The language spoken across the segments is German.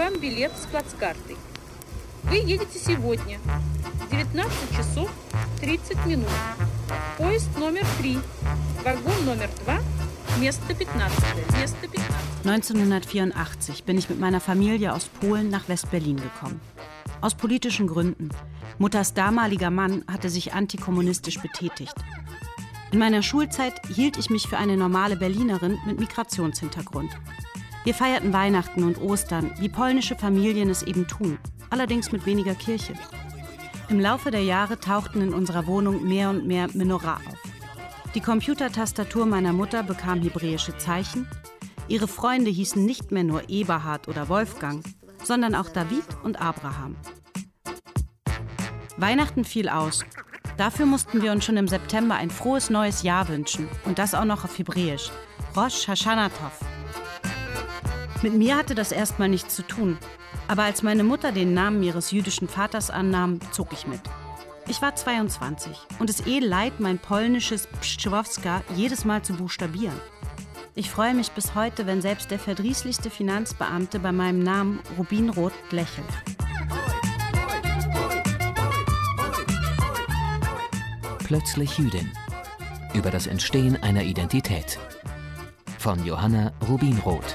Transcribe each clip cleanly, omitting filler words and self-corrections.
вам билет с плацкартой. Вы едете сегодня в 19 часов 30 минут. Поезд номер 3, вагон номер 2, место 15. 1984 bin ich mit meiner Familie aus Polen nach West-Berlin gekommen. Aus politischen Gründen. Mutters damaliger Mann hatte sich antikommunistisch betätigt. In meiner Schulzeit hielt ich mich für eine normale Berlinerin mit Migrationshintergrund. Wir feierten Weihnachten und Ostern, wie polnische Familien es eben tun, allerdings mit weniger Kirche. Im Laufe der Jahre tauchten in unserer Wohnung mehr und mehr Menorah auf. Die Computertastatur meiner Mutter bekam hebräische Zeichen. Ihre Freunde hießen nicht mehr nur Eberhard oder Wolfgang, sondern auch David und Abraham. Weihnachten fiel aus. Dafür mussten wir uns schon im September ein frohes neues Jahr wünschen. Und das auch noch auf Hebräisch. Rosh Hashanah Tov. Mit mir hatte das erstmal nichts zu tun. Aber als meine Mutter den Namen ihres jüdischen Vaters annahm, zog ich mit. Ich war 22 und es leid, mein polnisches Pszczywowska jedes Mal zu buchstabieren. Ich freue mich bis heute, wenn selbst der verdrießlichste Finanzbeamte bei meinem Namen Rubinrot lächelt. Plötzlich Jüdin. Über das Entstehen einer Identität. Von Johanna Rubinroth.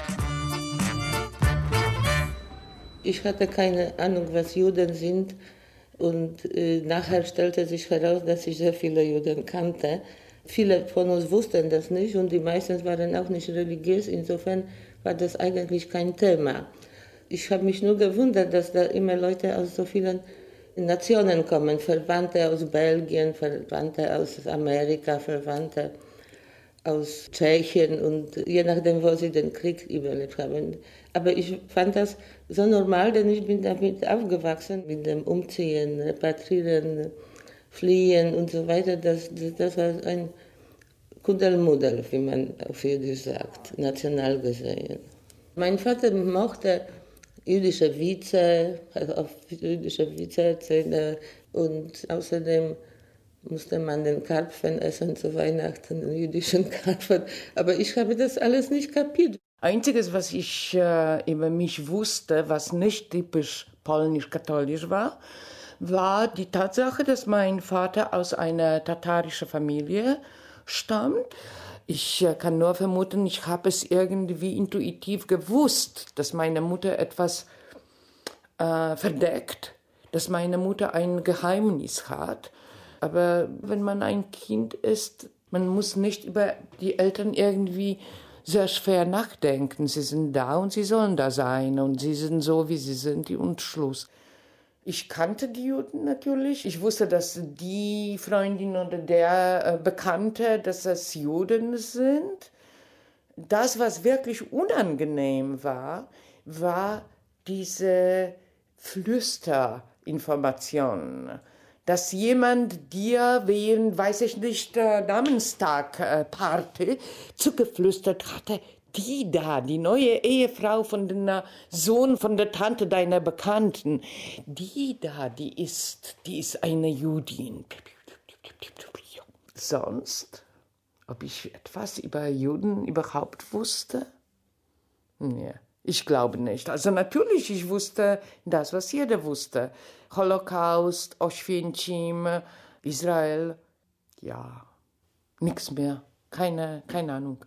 Ich hatte keine Ahnung, was Juden sind. Und nachher stellte sich heraus, dass ich sehr viele Juden kannte. Viele von uns wussten das nicht und die meisten waren auch nicht religiös. Insofern war das eigentlich kein Thema. Ich habe mich nur gewundert, dass da immer Leute aus so vielen Nationen kommen. Verwandte aus Belgien, Verwandte aus Amerika, Verwandte aus Tschechien und je nachdem, wo sie den Krieg überlebt haben. Aber ich fand das so normal, denn ich bin damit aufgewachsen, mit dem Umziehen, Repatrieren, Fliehen und so weiter. Das war ein Kuddelmuddel, wie man auf Jüdisch sagt, national gesehen. Mein Vater mochte jüdische Witze, auf jüdische Witze erzählen und außerdem musste man den Karpfen essen zu Weihnachten, den jüdischen Karpfen. Aber ich habe das alles nicht kapiert. Einziges, was ich über mich wusste, was nicht typisch polnisch-katholisch war, war die Tatsache, dass mein Vater aus einer tatarischen Familie stammt. Ich kann nur vermuten, ich habe es irgendwie intuitiv gewusst, dass meine Mutter etwas verdeckt, dass meine Mutter ein Geheimnis hat. Aber wenn man ein Kind ist, man muss nicht über die Eltern irgendwie sehr schwer nachdenken. Sie sind da und sie sollen da sein und sie sind so, wie sie sind und Schluss. Ich kannte die Juden natürlich. Ich wusste, dass die Freundin oder der Bekannte, dass das Juden sind. Das, was wirklich unangenehm war, war diese Flüsterinformation. Dass jemand dir wegen, weiß ich nicht, Namenstag-Party zugeflüstert hatte, die da, die neue Ehefrau von dem Sohn von der Tante deiner Bekannten, die da, die ist eine Judin. Sonst, ob ich etwas über Juden überhaupt wusste? Nee. Ich glaube nicht. Also natürlich, ich wusste das, was jeder wusste. Holocaust, Oświęcim, Israel. Ja, nichts mehr. Keine Ahnung.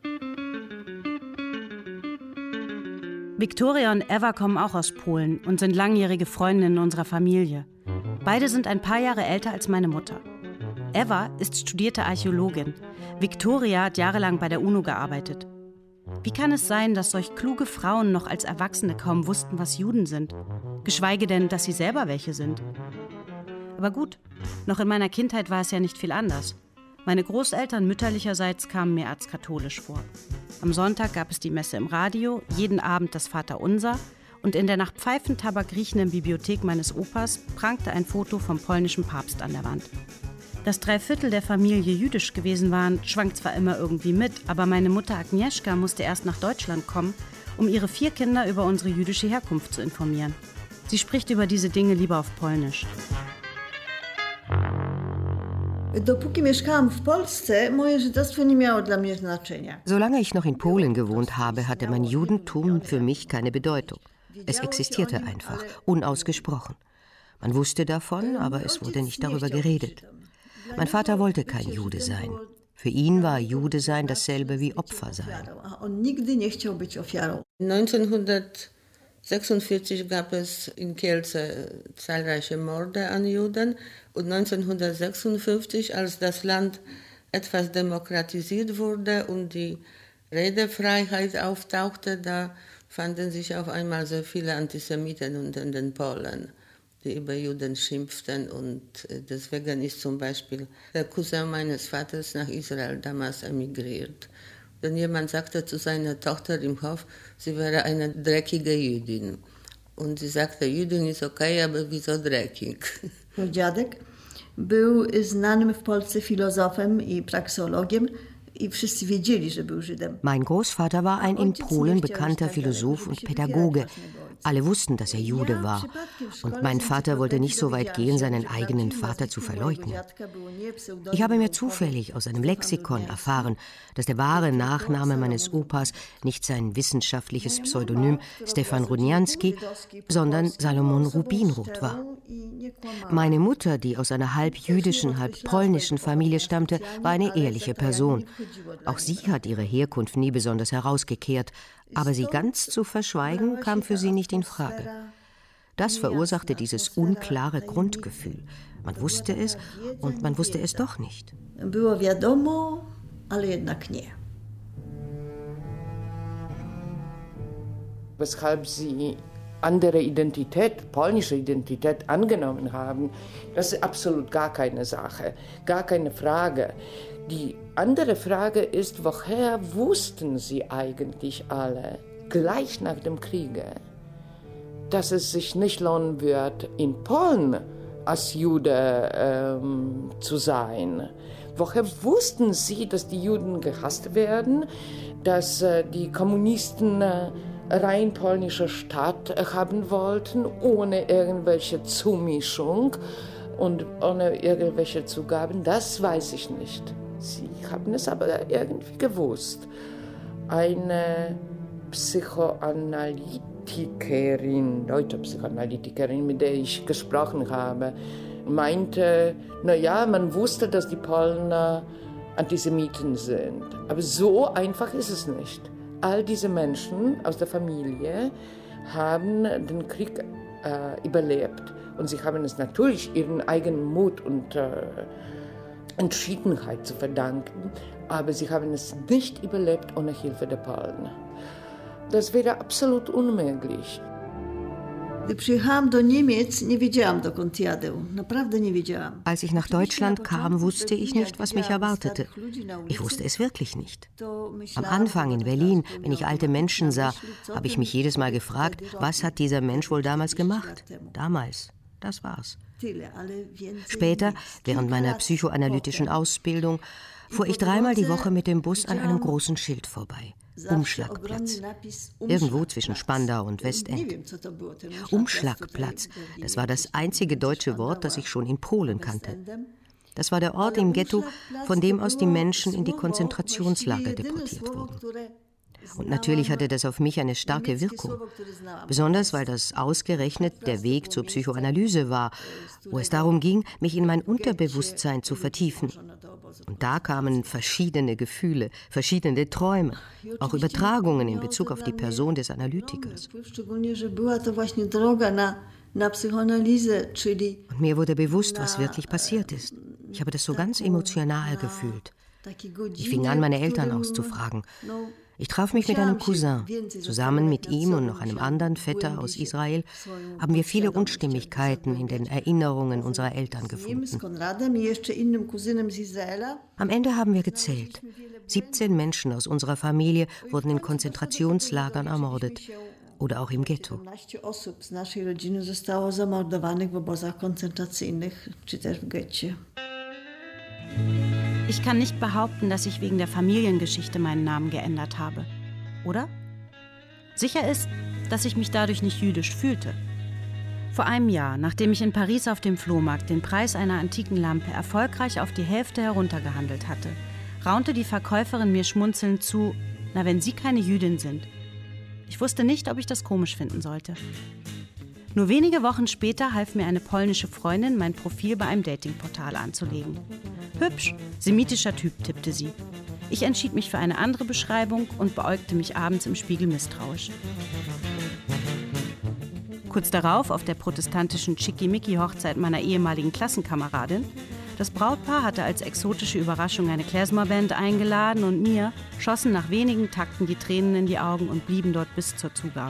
Viktoria und Eva kommen auch aus Polen und sind langjährige Freundinnen unserer Familie. Beide sind ein paar Jahre älter als meine Mutter. Eva ist studierte Archäologin. Viktoria hat jahrelang bei der UNO gearbeitet. Wie kann es sein, dass solch kluge Frauen noch als Erwachsene kaum wussten, was Juden sind? Geschweige denn, dass sie selber welche sind. Aber gut, noch in meiner Kindheit war es ja nicht viel anders. Meine Großeltern mütterlicherseits kamen mir erzkatholisch vor. Am Sonntag gab es die Messe im Radio, jeden Abend das Vaterunser und in der nach Pfeifentabak riechenden Bibliothek meines Opas prangte ein Foto vom polnischen Papst an der Wand. Dass 3/4 der Familie jüdisch gewesen waren, schwankt zwar immer irgendwie mit, aber meine Mutter Agnieszka musste erst nach Deutschland kommen, um ihre 4 Kinder über unsere jüdische Herkunft zu informieren. Sie spricht über diese Dinge lieber auf Polnisch. Solange ich noch in Polen gewohnt habe, hatte mein Judentum für mich keine Bedeutung. Es existierte einfach, unausgesprochen. Man wusste davon, aber es wurde nicht darüber geredet. Mein Vater wollte kein Jude sein. Für ihn war Jude sein dasselbe wie Opfer sein. 1946 gab es in Kielce zahlreiche Morde an Juden und 1956, als das Land etwas demokratisiert wurde und die Redefreiheit auftauchte, da fanden sich auf einmal sehr viele Antisemiten unter den Polen, die über Juden schimpften, und deswegen ist zum Beispiel der Cousin meines Vaters nach Israel damals emigriert. Wenn jemand sagte zu seiner Tochter im Hof, sie wäre eine dreckige Jüdin. Und sie sagte, Jüdin ist okay, aber wieso dreckig? Mój dziadek był znanym w Polsce filozofem i praksologiem i wszyscy wiedzieli, że był Żydem. Mein Großvater war ein in Polen bekannter Philosoph und Pädagoge. Alle wussten, dass er Jude war. Und mein Vater wollte nicht so weit gehen, seinen eigenen Vater zu verleugnen. Ich habe mir zufällig aus einem Lexikon erfahren, dass der wahre Nachname meines Opas nicht sein wissenschaftliches Pseudonym Stefan Runianski, sondern Salomon Rubinroth war. Meine Mutter, die aus einer halb jüdischen, halb polnischen Familie stammte, war eine ehrliche Person. Auch sie hat ihre Herkunft nie besonders herausgekehrt, aber sie ganz zu verschweigen, kam für sie nicht in Frage. Das verursachte dieses unklare Grundgefühl. Man wusste es und man wusste es doch nicht. Było wiadomo, ale jednak nie. Weshalb sie andere Identität, polnische Identität angenommen haben, das ist absolut gar keine Sache, gar keine Frage. Die andere Frage ist, woher wussten sie eigentlich alle, gleich nach dem Kriege, dass es sich nicht lohnen wird, in Polen als Jude zu sein? Woher wussten sie, dass die Juden gehasst werden, dass die Kommunisten rein polnische Staat haben wollten, ohne irgendwelche Zumischung und ohne irgendwelche Zugaben? Das weiß ich nicht. Sie haben es aber irgendwie gewusst. Eine Psychoanalytikerin, deutsche Psychoanalytikerin, mit der ich gesprochen habe, meinte, naja, man wusste, dass die Polen Antisemiten sind. Aber so einfach ist es nicht. All diese Menschen aus der Familie haben den Krieg überlebt. Und sie haben es natürlich ihren eigenen Mut und Entschiedenheit zu verdanken, aber sie haben es nicht überlebt ohne Hilfe der Polen. Das wäre absolut unmöglich. Gdy przyjechałam do Niemiec, nie wiedziałam, dokąd jadę. Naprawdę nie wiedziałam. Als ich nach Deutschland kam, wusste ich nicht, was mich erwartete. Ich wusste es wirklich nicht. Am Anfang in Berlin, wenn ich alte Menschen sah, habe ich mich jedes Mal gefragt, was hat dieser Mensch wohl damals gemacht? Damals, das war's. Später, während meiner psychoanalytischen Ausbildung, fuhr ich 3-mal die Woche mit dem Bus an einem großen Schild vorbei. Umschlagplatz. Irgendwo zwischen Spandau und Westend. Umschlagplatz, das war das einzige deutsche Wort, das ich schon in Polen kannte. Das war der Ort im Ghetto, von dem aus die Menschen in die Konzentrationslager deportiert wurden. Und natürlich hatte das auf mich eine starke Wirkung. Besonders, weil das ausgerechnet der Weg zur Psychoanalyse war, wo es darum ging, mich in mein Unterbewusstsein zu vertiefen. Und da kamen verschiedene Gefühle, verschiedene Träume, auch Übertragungen in Bezug auf die Person des Analytikers. Und mir wurde bewusst, was wirklich passiert ist. Ich habe das so ganz emotional gefühlt. Ich fing an, meine Eltern auszufragen. Ich traf mich mit einem Cousin. Zusammen mit ihm und noch einem anderen Vetter aus Israel haben wir viele Unstimmigkeiten in den Erinnerungen unserer Eltern gefunden. Am Ende haben wir gezählt. 17 Menschen aus unserer Familie wurden in Konzentrationslagern ermordet oder auch im Ghetto. Ich kann nicht behaupten, dass ich wegen der Familiengeschichte meinen Namen geändert habe. Oder? Sicher ist, dass ich mich dadurch nicht jüdisch fühlte. Vor einem Jahr, nachdem ich in Paris auf dem Flohmarkt den Preis einer antiken Lampe erfolgreich auf die Hälfte heruntergehandelt hatte, raunte die Verkäuferin mir schmunzelnd zu, na, wenn Sie keine Jüdin sind. Ich wusste nicht, ob ich das komisch finden sollte. Nur wenige Wochen später half mir eine polnische Freundin, mein Profil bei einem Datingportal anzulegen. Hübsch, semitischer Typ, tippte sie. Ich entschied mich für eine andere Beschreibung und beäugte mich abends im Spiegel misstrauisch. Kurz darauf, auf der protestantischen Schickimicki-Hochzeit meiner ehemaligen Klassenkameradin, das Brautpaar hatte als exotische Überraschung eine Klezmer-Band eingeladen und mir schossen nach wenigen Takten die Tränen in die Augen und blieben dort bis zur Zugabe.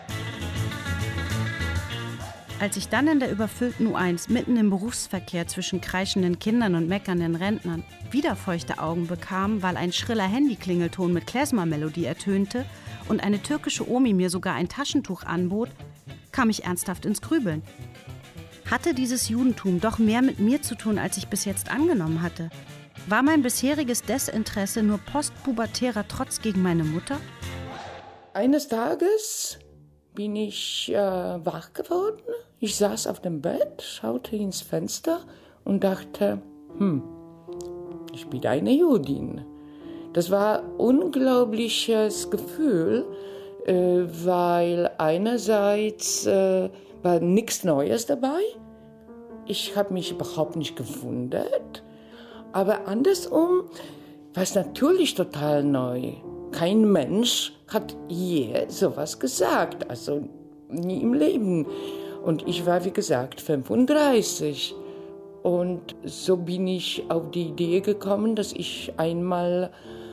Als ich dann in der überfüllten U1 mitten im Berufsverkehr zwischen kreischenden Kindern und meckernden Rentnern wieder feuchte Augen bekam, weil ein schriller Handyklingelton mit Klezmer-Melodie ertönte und eine türkische Omi mir sogar ein Taschentuch anbot, kam ich ernsthaft ins Grübeln. Hatte dieses Judentum doch mehr mit mir zu tun, als ich bis jetzt angenommen hatte? War mein bisheriges Desinteresse nur postpubertärer Trotz gegen meine Mutter? Eines Tages bin ich wach geworden. Ich saß auf dem Bett, schaute ins Fenster und dachte, ich bin eine Judin. Das war ein unglaubliches Gefühl, weil einerseits war nichts Neues dabei. Ich habe mich überhaupt nicht gewundert. Aber andersrum war es natürlich total neu. Kein Mensch hat je sowas gesagt, also nie im Leben. Und ich war, wie gesagt, 35. Und so bin ich auf die Idee gekommen, dass ich einmal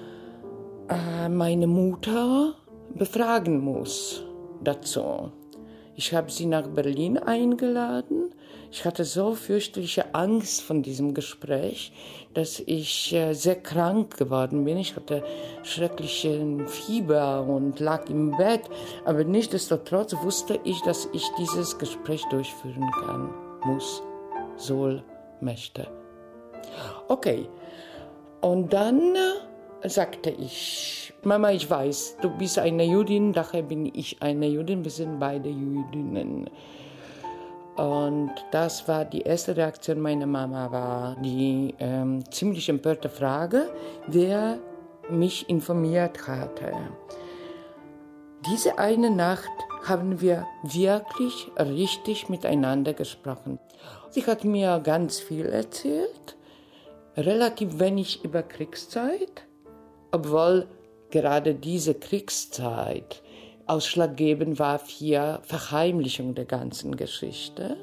meine Mutter befragen muss dazu. Ich habe sie nach Berlin eingeladen. Ich hatte so fürchterliche Angst von diesem Gespräch, dass ich sehr krank geworden bin. Ich hatte schrecklichen Fieber und lag im Bett. Aber nichtsdestotrotz wusste ich, dass ich dieses Gespräch durchführen kann, muss, soll, möchte. Okay, und dann sagte ich, Mama, ich weiß, du bist eine Jüdin, daher bin ich eine Jüdin, wir sind beide Jüdinnen. Und das war die erste Reaktion meiner Mama, war die ziemlich empörte Frage, wer mich informiert hatte. Diese eine Nacht haben wir wirklich richtig miteinander gesprochen. Sie hat mir ganz viel erzählt, relativ wenig über Kriegszeit, obwohl gerade diese Kriegszeit ausschlaggebend war für Verheimlichung der ganzen Geschichte.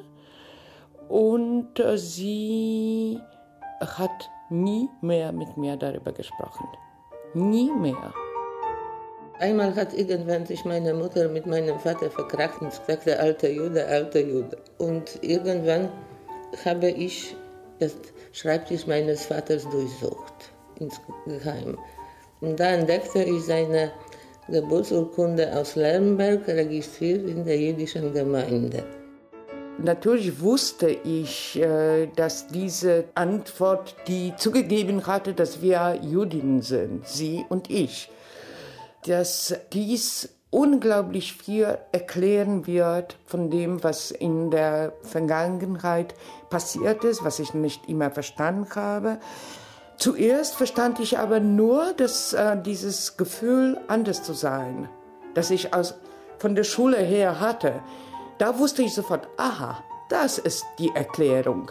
Und sie hat nie mehr mit mir darüber gesprochen. Nie mehr. Einmal hat irgendwann sich meine Mutter mit meinem Vater verkracht und sagte, alter Jude, alter Jude. Und irgendwann habe ich das Schreibtisch meines Vaters durchsucht, insgeheim. Und da entdeckte ich seine Geburtsurkunde aus Lermberg, registriert in der jüdischen Gemeinde. Natürlich wusste ich, dass diese Antwort, die zugegeben hatte, dass wir Jüdinnen sind, sie und ich, dass dies unglaublich viel erklären wird von dem, was in der Vergangenheit passiert ist, was ich nicht immer verstanden habe. Zuerst verstand ich aber nur, dass dieses Gefühl, anders zu sein, das ich von der Schule her hatte, da wusste ich sofort, aha, das ist die Erklärung.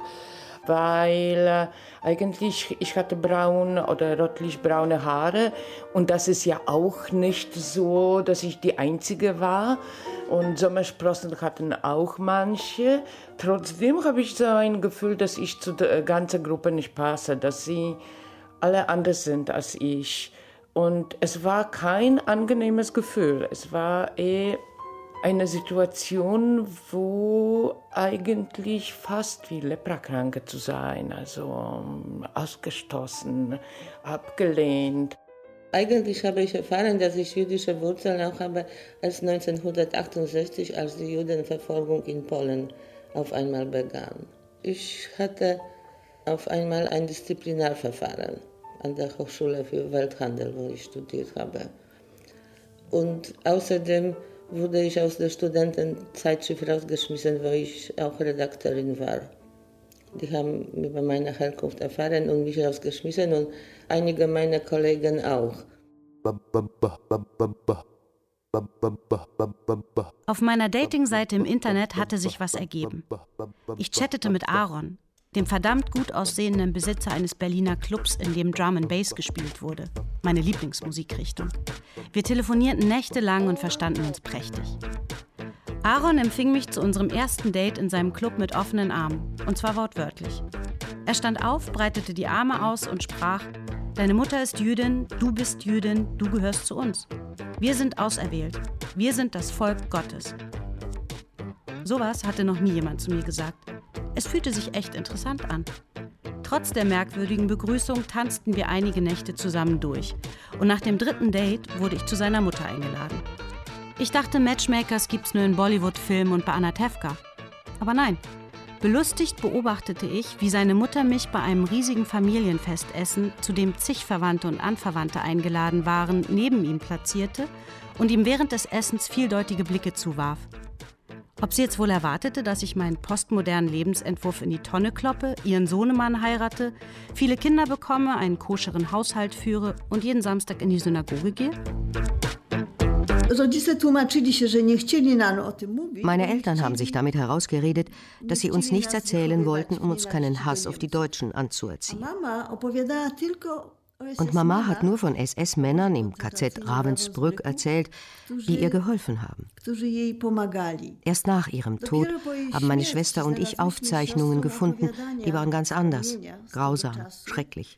Weil eigentlich ich hatte braun oder rötlich-braune Haare und das ist ja auch nicht so, dass ich die Einzige war. Und Sommersprossen hatten auch manche. Trotzdem habe ich so ein Gefühl, dass ich zu der ganzen Gruppe nicht passe, dass sie alle anders sind als ich. Und es war kein angenehmes Gefühl. Es war eine Situation, wo eigentlich fast wie Leprakranke zu sein, also ausgestoßen, abgelehnt. Eigentlich habe ich erfahren, dass ich jüdische Wurzeln auch habe, als 1968, als die Judenverfolgung in Polen auf einmal begann. Ich hatte auf einmal ein Disziplinarverfahren an der Hochschule für Welthandel, wo ich studiert habe. Und außerdem wurde ich aus der Studentenzeitschrift rausgeschmissen, wo ich auch Redakteurin war. Die haben über meine Herkunft erfahren und mich rausgeschmissen und einige meiner Kollegen auch. Auf meiner Dating-Seite im Internet hatte sich was ergeben. Ich chattete mit Aaron, dem verdammt gut aussehenden Besitzer eines Berliner Clubs, in dem Drum and Bass gespielt wurde. Meine Lieblingsmusikrichtung. Wir telefonierten nächtelang und verstanden uns prächtig. Aaron empfing mich zu unserem ersten Date in seinem Club mit offenen Armen, und zwar wortwörtlich. Er stand auf, breitete die Arme aus und sprach: Deine Mutter ist Jüdin, du bist Jüdin, du gehörst zu uns. Wir sind auserwählt, wir sind das Volk Gottes. Sowas hatte noch nie jemand zu mir gesagt. Es fühlte sich echt interessant an. Trotz der merkwürdigen Begrüßung tanzten wir einige Nächte zusammen durch. Und nach dem 3. Date wurde ich zu seiner Mutter eingeladen. Ich dachte, Matchmakers gibt's nur in Bollywood-Filmen und bei Anna Tefka. Aber nein. Belustigt beobachtete ich, wie seine Mutter mich bei einem riesigen Familienfestessen, zu dem zig Verwandte und Anverwandte eingeladen waren, neben ihm platzierte und ihm während des Essens vieldeutige Blicke zuwarf. Ob sie jetzt wohl erwartete, dass ich meinen postmodernen Lebensentwurf in die Tonne kloppe, ihren Sohnemann heirate, viele Kinder bekomme, einen koscheren Haushalt führe und jeden Samstag in die Synagoge gehe? Meine Eltern haben sich damit herausgeredet, dass sie uns nichts erzählen wollten, um uns keinen Hass auf die Deutschen anzuerziehen. Und Mama hat nur von SS-Männern im KZ Ravensbrück erzählt, die ihr geholfen haben. Erst nach ihrem Tod haben meine Schwester und ich Aufzeichnungen gefunden, die waren ganz anders, grausam, schrecklich.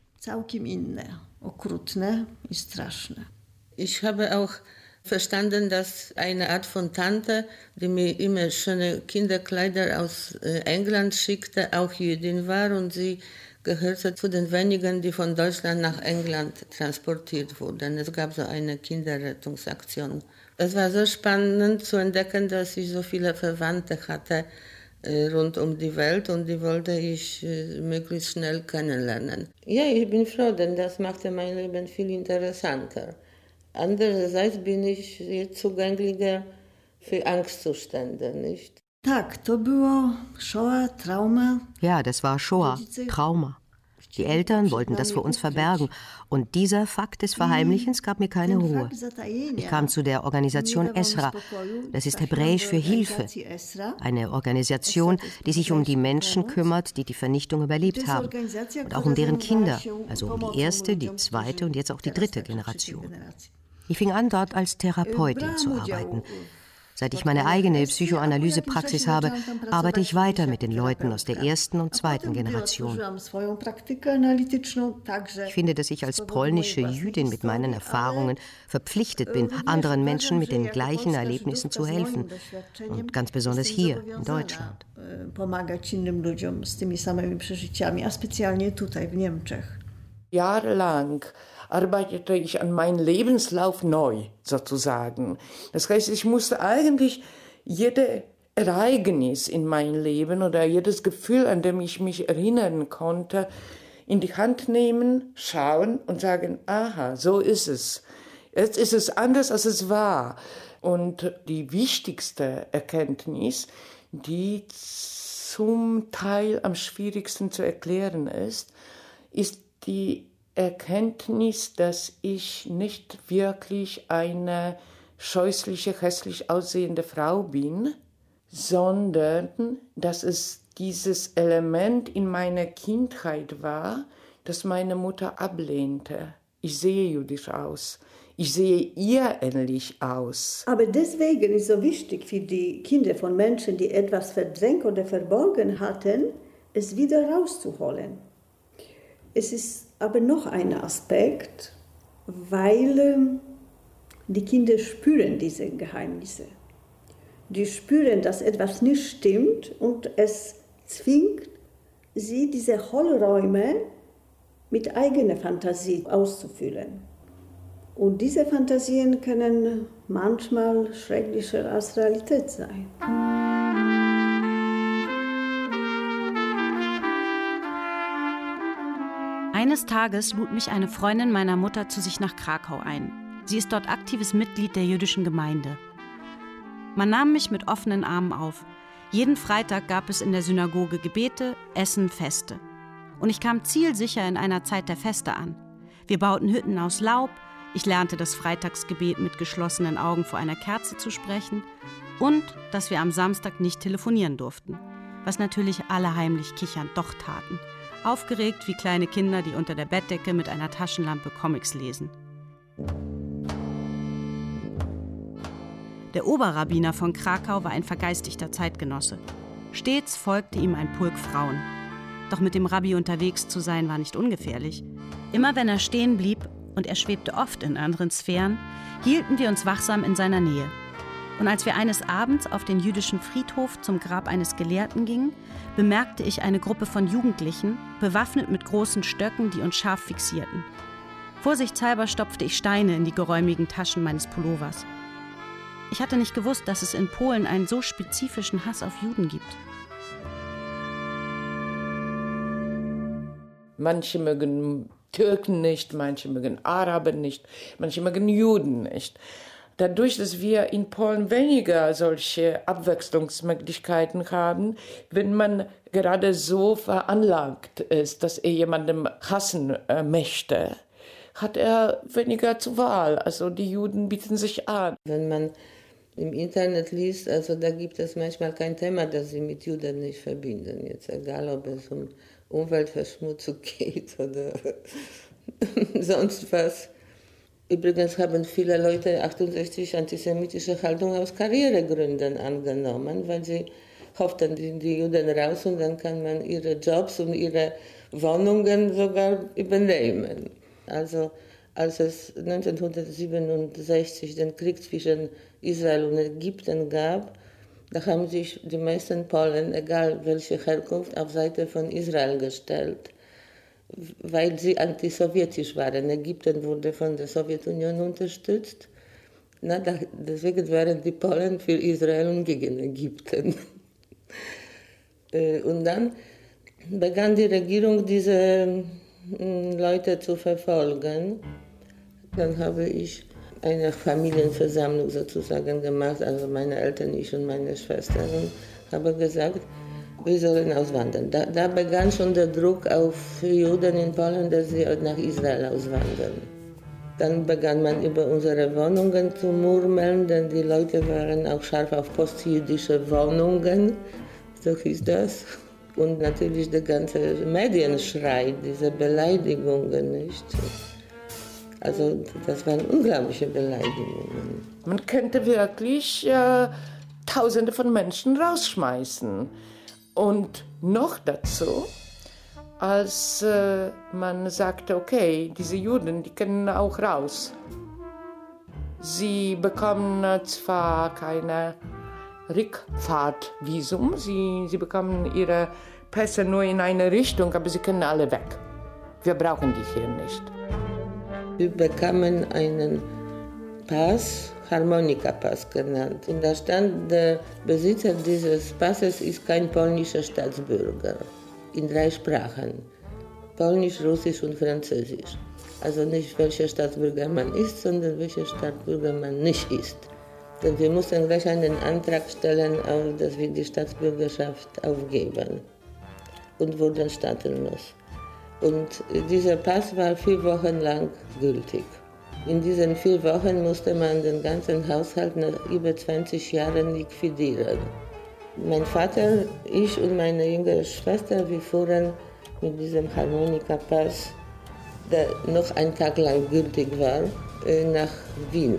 Ich habe auch verstanden, dass eine Art von Tante, die mir immer schöne Kinderkleider aus England schickte, auch Jüdin war und sie gehörte zu den wenigen, die von Deutschland nach England transportiert wurden. Es gab so eine Kinderrettungsaktion. Es war so spannend zu entdecken, dass ich so viele Verwandte hatte rund um die Welt und die wollte ich möglichst schnell kennenlernen. Ja, ich bin froh, denn das machte mein Leben viel interessanter. Andererseits bin ich jetzt zugänglicher für Angstzustände, nicht? Tak, to było Shoah, Trauma. Ja, das war Shoah, Trauma. Die Eltern wollten das vor uns verbergen und dieser Fakt des Verheimlichens gab mir keine Ruhe. Ich kam zu der Organisation Esra, das ist hebräisch für Hilfe. Eine Organisation, die sich um die Menschen kümmert, die die Vernichtung überlebt haben und auch um deren Kinder, also um die erste, die zweite und jetzt auch die 3. Generation. Ich fing an, dort als Therapeutin zu arbeiten. Seit ich meine eigene Psychoanalysepraxis habe, arbeite ich weiter mit den Leuten aus der 1. und 2. Generation. Ich finde, dass ich als polnische Jüdin mit meinen Erfahrungen verpflichtet bin, anderen Menschen mit den gleichen Erlebnissen zu helfen. Und ganz besonders hier in Deutschland. Jahrelang arbeitete ich an meinem Lebenslauf neu, sozusagen. Das heißt, ich musste eigentlich jedes Ereignis in meinem Leben oder jedes Gefühl, an dem ich mich erinnern konnte, in die Hand nehmen, schauen und sagen, aha, so ist es. Jetzt ist es anders, als es war. Und die wichtigste Erkenntnis, die zum Teil am schwierigsten zu erklären ist die Erkenntnis, dass ich nicht wirklich eine scheußliche, hässlich aussehende Frau bin, sondern dass es dieses Element in meiner Kindheit war, das meine Mutter ablehnte. Ich sehe jüdisch aus. Ich sehe ihr ähnlich aus. Aber deswegen ist es so wichtig für die Kinder von Menschen, die etwas verdrängt oder verborgen hatten, es wieder rauszuholen. Es ist aber noch ein Aspekt, weil die Kinder spüren diese Geheimnisse. Die spüren, dass etwas nicht stimmt und es zwingt sie, diese Hohlräume mit eigener Fantasie auszufüllen. Und diese Fantasien können manchmal schrecklicher als Realität sein. Eines Tages lud mich eine Freundin meiner Mutter zu sich nach Krakau ein. Sie ist dort aktives Mitglied der jüdischen Gemeinde. Man nahm mich mit offenen Armen auf. Jeden Freitag gab es in der Synagoge Gebete, Essen, Feste. Und ich kam zielsicher in einer Zeit der Feste an. Wir bauten Hütten aus Laub, Ich lernte das Freitagsgebet mit geschlossenen Augen vor einer Kerze zu sprechen und dass wir am Samstag nicht telefonieren durften, was natürlich alle heimlich kichernd doch taten, aufgeregt wie kleine Kinder, die unter der Bettdecke mit einer Taschenlampe Comics lesen. Der Oberrabbiner von Krakau war ein vergeistigter Zeitgenosse. Stets folgte ihm ein Pulk Frauen. Doch mit dem Rabbi unterwegs zu sein, war nicht ungefährlich. Immer wenn er stehen blieb, und er schwebte oft in anderen Sphären, hielten wir uns wachsam in seiner Nähe. Und als wir eines Abends auf den jüdischen Friedhof zum Grab eines Gelehrten gingen, bemerkte ich eine Gruppe von Jugendlichen, bewaffnet mit großen Stöcken, die uns scharf fixierten. Vorsichtshalber stopfte ich Steine in die geräumigen Taschen meines Pullovers. Ich hatte nicht gewusst, dass es in Polen einen so spezifischen Hass auf Juden gibt. Manche mögen Türken nicht, manche mögen Araber nicht, manche mögen Juden nicht. Dadurch, dass wir in Polen weniger solche Abwechslungsmöglichkeiten haben, wenn man gerade so veranlagt ist, dass er jemanden hassen möchte, hat er weniger zur Wahl. Also die Juden bieten sich an. Wenn man im Internet liest, also da gibt es manchmal kein Thema, das sie mit Juden nicht verbinden. Jetzt egal, ob es um Umweltverschmutzung geht oder sonst was. Übrigens haben viele Leute 68 antisemitische Haltung aus Karrieregründen angenommen, weil sie hofften, die Juden raus und dann kann man ihre Jobs und ihre Wohnungen sogar übernehmen. Also als es 1967 den Krieg zwischen Israel und Ägypten gab, da haben sich die meisten Polen, egal welche Herkunft, auf Seite von Israel gestellt, weil sie antisowjetisch waren. Ägypten wurde von der Sowjetunion unterstützt. Deswegen waren die Polen für Israel und gegen Ägypten. Und dann begann die Regierung, diese Leute zu verfolgen. Dann habe ich eine Familienversammlung sozusagen gemacht, also meine Eltern, ich und meine Schwester, und habe gesagt, wir sollen auswandern. Da begann schon der Druck auf Juden in Polen, dass sie nach Israel auswandern. Dann begann man über unsere Wohnungen zu murmeln, denn die Leute waren auch scharf auf postjüdische Wohnungen, so hieß das. Und natürlich der ganze Medienschrei, diese Beleidigungen, nicht? Also das waren unglaubliche Beleidigungen. Man könnte wirklich Tausende von Menschen rausschmeißen. Und noch dazu, als man sagte, okay, diese Juden, die können auch raus. Sie bekommen zwar keine Rückfahrtvisum, sie bekommen ihre Pässe nur in eine Richtung, aber sie können alle weg. Wir brauchen die hier nicht. Wir bekamen einen Pass, Harmonika-Pass genannt. Und da stand, der Besitzer dieses Passes ist kein polnischer Staatsbürger. In 3 Sprachen. Polnisch, Russisch und Französisch. Also nicht welcher Staatsbürger man ist, sondern welcher Staatsbürger man nicht ist. Denn wir mussten gleich einen Antrag stellen, dass wir die Staatsbürgerschaft aufgeben. Und wurden staatenlos. Und dieser Pass war 4 Wochen lang gültig. In diesen 4 Wochen musste man den ganzen Haushalt nach über 20 Jahren liquidieren. Mein Vater, ich und meine jüngere Schwester, wir fuhren mit diesem Harmonika-Pass, der noch einen Tag lang gültig war, nach Wien.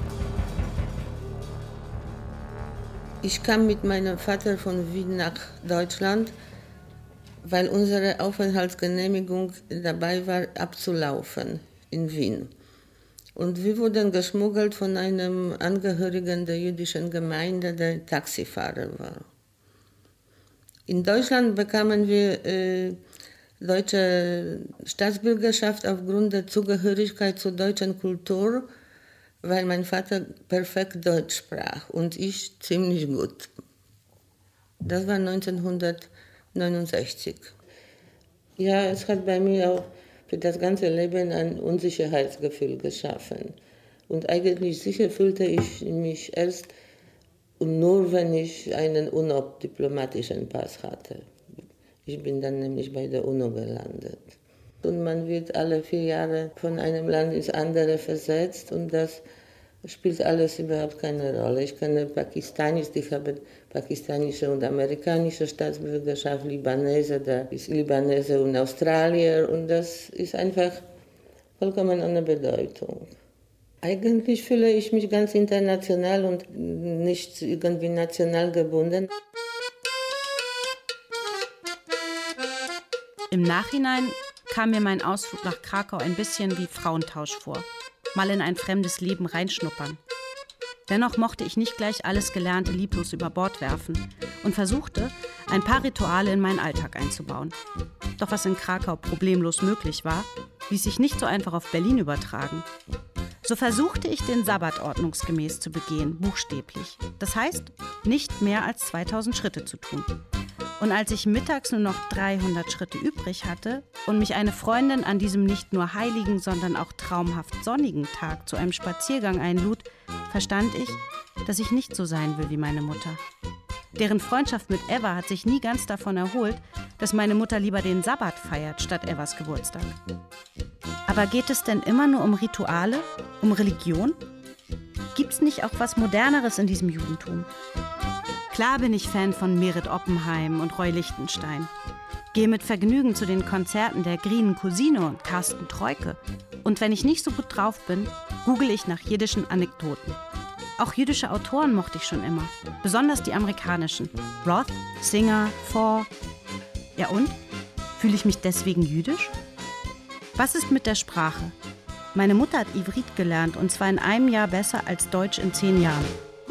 Ich kam mit meinem Vater von Wien nach Deutschland, weil unsere Aufenthaltsgenehmigung dabei war, abzulaufen in Wien. Und wir wurden geschmuggelt von einem Angehörigen der jüdischen Gemeinde, der Taxifahrer war. In Deutschland bekamen wir deutsche Staatsbürgerschaft aufgrund der Zugehörigkeit zur deutschen Kultur, weil mein Vater perfekt Deutsch sprach und ich ziemlich gut. Das war 1969. Ja, es hat bei mir auch für das ganze Leben ein Unsicherheitsgefühl geschaffen. Und eigentlich sicher fühlte ich mich erst und nur, wenn ich einen UNO-diplomatischen Pass hatte. Ich bin dann nämlich bei der UNO gelandet. Und man wird alle 4 Jahre von einem Land ins andere versetzt und das spielt alles überhaupt keine Rolle. Ich kenne Pakistanis, die haben pakistanische und amerikanische Staatsbürgerschaft, Libanese, da ist Libanese und Australier und das ist einfach vollkommen ohne Bedeutung. Eigentlich fühle ich mich ganz international und nicht irgendwie national gebunden. Im Nachhinein kam mir mein Ausflug nach Krakau ein bisschen wie Frauentausch vor. Mal in ein fremdes Leben reinschnuppern. Dennoch mochte ich nicht gleich alles Gelernte lieblos über Bord werfen und versuchte, ein paar Rituale in meinen Alltag einzubauen. Doch was in Krakau problemlos möglich war, ließ sich nicht so einfach auf Berlin übertragen. So versuchte ich, den Sabbat ordnungsgemäß zu begehen, buchstäblich. Das heißt, nicht mehr als 2000 Schritte zu tun. Und als ich mittags nur noch 300 Schritte übrig hatte und mich eine Freundin an diesem nicht nur heiligen, sondern auch traumhaft sonnigen Tag zu einem Spaziergang einlud, verstand ich, dass ich nicht so sein will wie meine Mutter. Deren Freundschaft mit Eva hat sich nie ganz davon erholt, dass meine Mutter lieber den Sabbat feiert statt Evas Geburtstag. Aber geht es denn immer nur um Rituale, um Religion? Gibt's nicht auch was Moderneres in diesem Judentum? Klar bin ich Fan von Merit Oppenheim und Roy Lichtenstein. Gehe mit Vergnügen zu den Konzerten der Grünen Cousine und Carsten Troike. Und wenn ich nicht so gut drauf bin, google ich nach jiddischen Anekdoten. Auch jüdische Autoren mochte ich schon immer, besonders die amerikanischen. Roth, Singer, Faw. Ja und? Fühle ich mich deswegen jüdisch? Was ist mit der Sprache? Meine Mutter hat Ivrit gelernt und zwar in einem Jahr besser als Deutsch in 10 Jahren.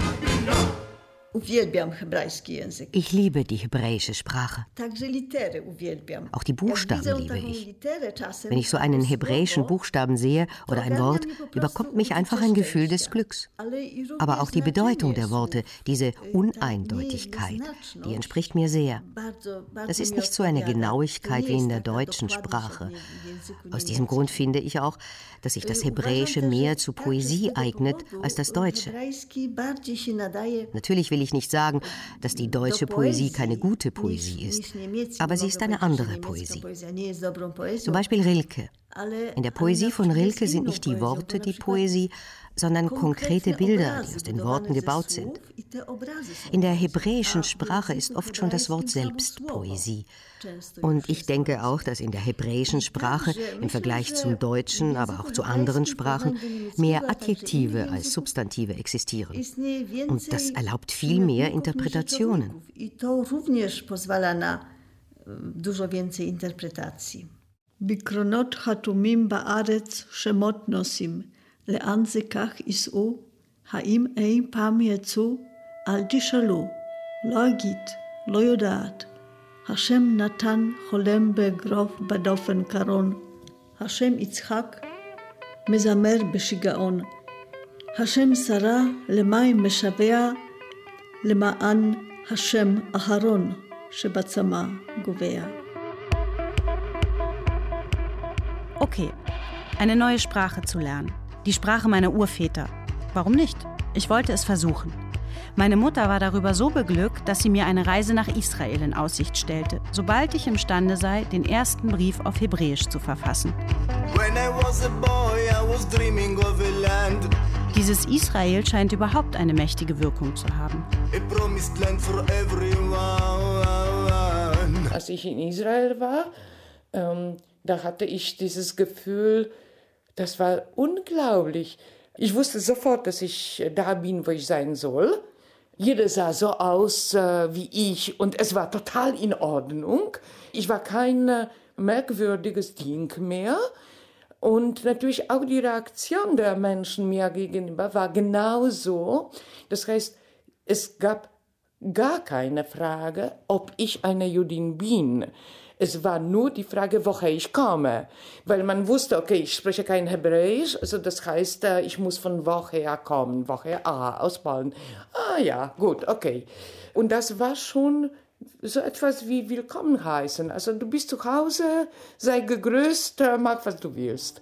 Ich liebe die hebräische Sprache. Auch die Buchstaben liebe ich. Wenn ich so einen hebräischen Buchstaben sehe oder ein Wort, überkommt mich einfach ein Gefühl des Glücks. Aber auch die Bedeutung der Worte, diese Uneindeutigkeit, die entspricht mir sehr. Das ist nicht so eine Genauigkeit wie in der deutschen Sprache. Aus diesem Grund finde ich auch, dass sich das Hebräische mehr zu Poesie eignet als das Deutsche. Natürlich will ich nicht sagen, dass die deutsche Poesie keine gute Poesie ist, aber sie ist eine andere Poesie. Zum Beispiel Rilke. In der Poesie von Rilke sind nicht die Worte die Poesie, sondern konkrete Bilder, die aus den Worten gebaut sind. In der hebräischen Sprache ist oft schon das Wort selbst Poesie. Und ich denke auch, dass in der hebräischen Sprache im Vergleich zum Deutschen, aber auch zu anderen Sprachen, mehr Adjektive als Substantive existieren. Und das erlaubt viel mehr Interpretationen. בקרונות חתומים בארץ שמות נושאים, לאן זה כך ייסעו? האם אי פעם יצאו? אל תשאלו, לא אגיד, לא יודעת. השם נתן חולם באגרוף בדופן קרון, השם יצחק מזמר בשיגעון, השם שרה למים משבע, למען השם אהרון שבצמא גובע. Okay, eine neue Sprache zu lernen. Die Sprache meiner Urväter. Warum nicht? Ich wollte es versuchen. Meine Mutter war darüber so beglückt, dass sie mir eine Reise nach Israel in Aussicht stellte, sobald ich imstande sei, den ersten Brief auf Hebräisch zu verfassen. Dieses Israel scheint überhaupt eine mächtige Wirkung zu haben. Als ich in Israel war, da hatte ich dieses Gefühl, das war unglaublich. Ich wusste sofort, dass ich da bin, wo ich sein soll. Jeder sah so aus wie ich und es war total in Ordnung. Ich war kein merkwürdiges Ding mehr. Und natürlich auch die Reaktion der Menschen mir gegenüber war genauso. Das heißt, es gab gar keine Frage, ob ich eine Jüdin bin. Es war nur die Frage, woher ich komme. Weil man wusste, okay, ich spreche kein Hebräisch, also das heißt, ich muss von woher kommen, woher, aus Polen. Ja, gut, okay. Und das war schon so etwas wie willkommen heißen. Also du bist zu Hause, sei gegrüßt, mach was du willst.